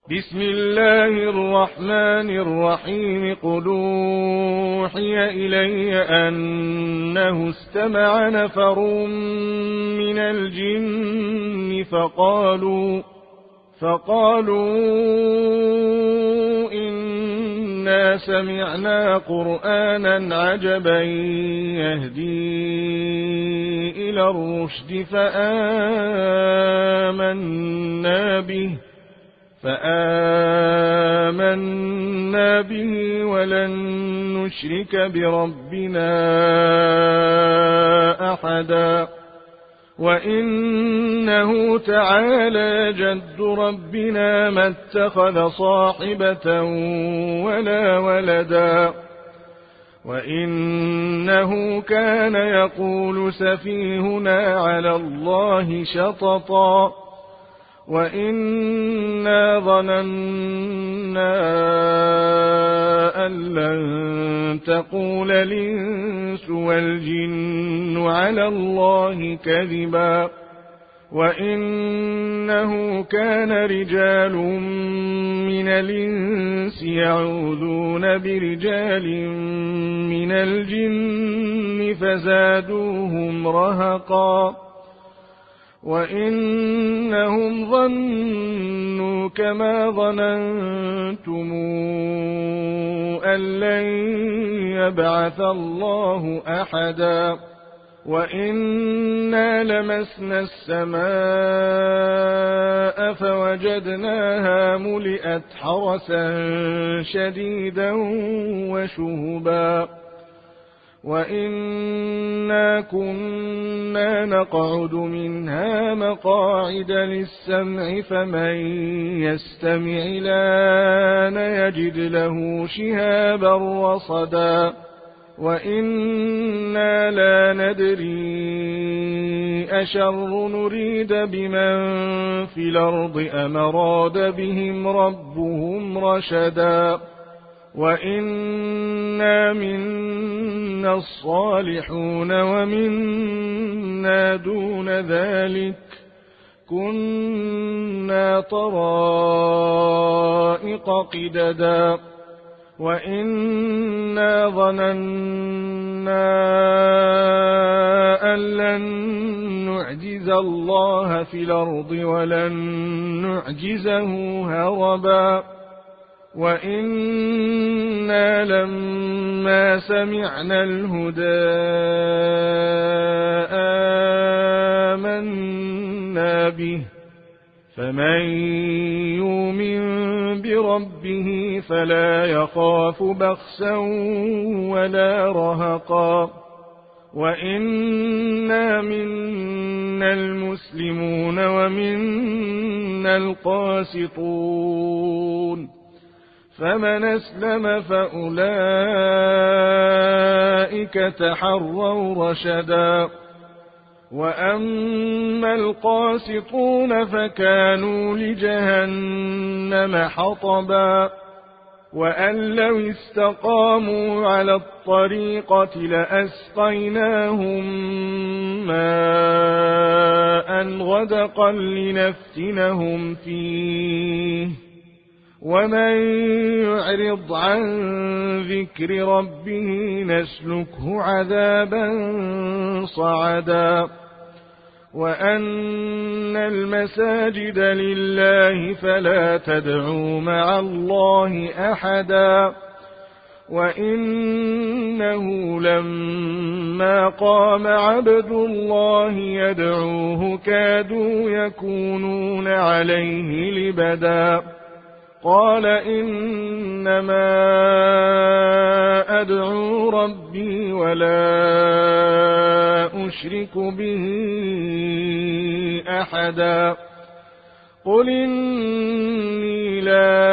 بسم الله الرحمن الرحيم. قل أوحي إلي أنه استمع نفر من الجن فقالوا إنا سمعنا قرآنا عجبا يهدي إلى الرشد فآمنا به ولن نشرك بربنا أحدا وإنه تعالى جد ربنا ما اتخذ صاحبة ولا ولدا وإنه كان يقول سفيهنا على الله شططا وإنا ظننا أن لن تقول الإنس والجن على الله كذبا وإنه كان رجال من الإنس يعوذون برجال من الجن فزادوهم رهقا وإنهم ظنوا كما ظننتم أن لن يبعث الله أحدا وإنا لمسنا السماء فوجدناها ملئت حرسا شديدا وشهبا وإنا كنا نقعد منها مقاعد للسمع فمن يستمع الآن يجد له شهابا رصدا وإنا لا ندري أشر نريد بمن في الأرض أم أراد بهم ربهم رشدا وإنا منا الصالحون ومنا دون ذلك كنا طرائق قددا وإنا ظننا أن لن نعجز الله في الأرض ولن نعجزه هربا وإنا لما سمعنا الهدى آمنا به فمن يؤمن بربه فلا يخاف بخسا ولا رهقا وإنا منا المسلمون ومنا القاسطون فمن أسلم فأولئك تحروا رشدا وأما القاسطون فكانوا لجهنم حطبا وأن لو استقاموا على الطريقة لأسقيناهم ماء غدقا لنفتنهم فيه ومن يعرض عن ذكر ربه نسلكه عذابا صعدا وأن المساجد لله فلا تدعوا مع الله أحدا وإنه لما قام عبد الله يدعوه كادوا يكونون عليه لبدا قال إنما أدعو ربي ولا أشرك به أحدا قل إني لا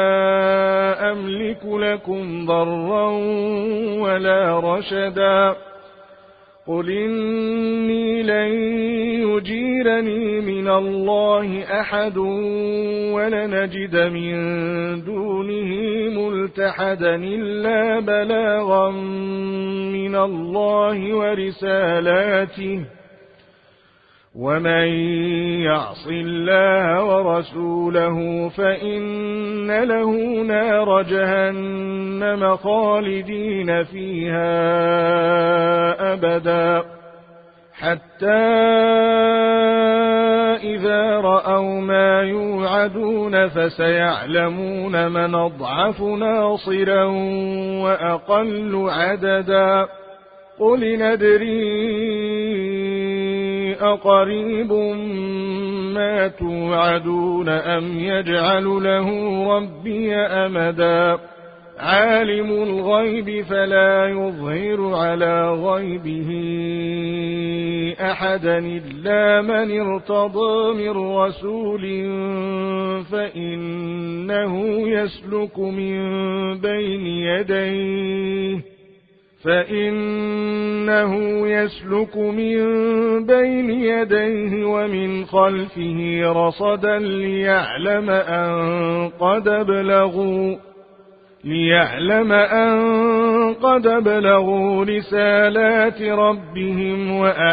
أملك لكم ضرا ولا رشدا قل إني لن يجيرني من الله أحد ولنجد من دونه ملتحدا إلا بلاغا من الله ومن يعص الله ورسوله فإن له نار جهنم خالدين فيها أبدا حتى إذا رأوا ما يوعدون فسيعلمون من أضعف ناصرا وأقل عددا قل ندري أقريب ما توعدون أم يجعل له ربي أمدا عالم الغيب فلا يظهر على غيبه أحدا إلا من ارتضى من رسول فإنه يسلك من بين يديه ومن خلفه رصدا ليعلم أن قد بلغوا رسالات ربهم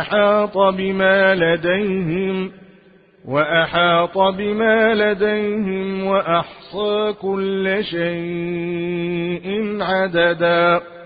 وأحاط بما لديهم وأحصى كل شيء عددا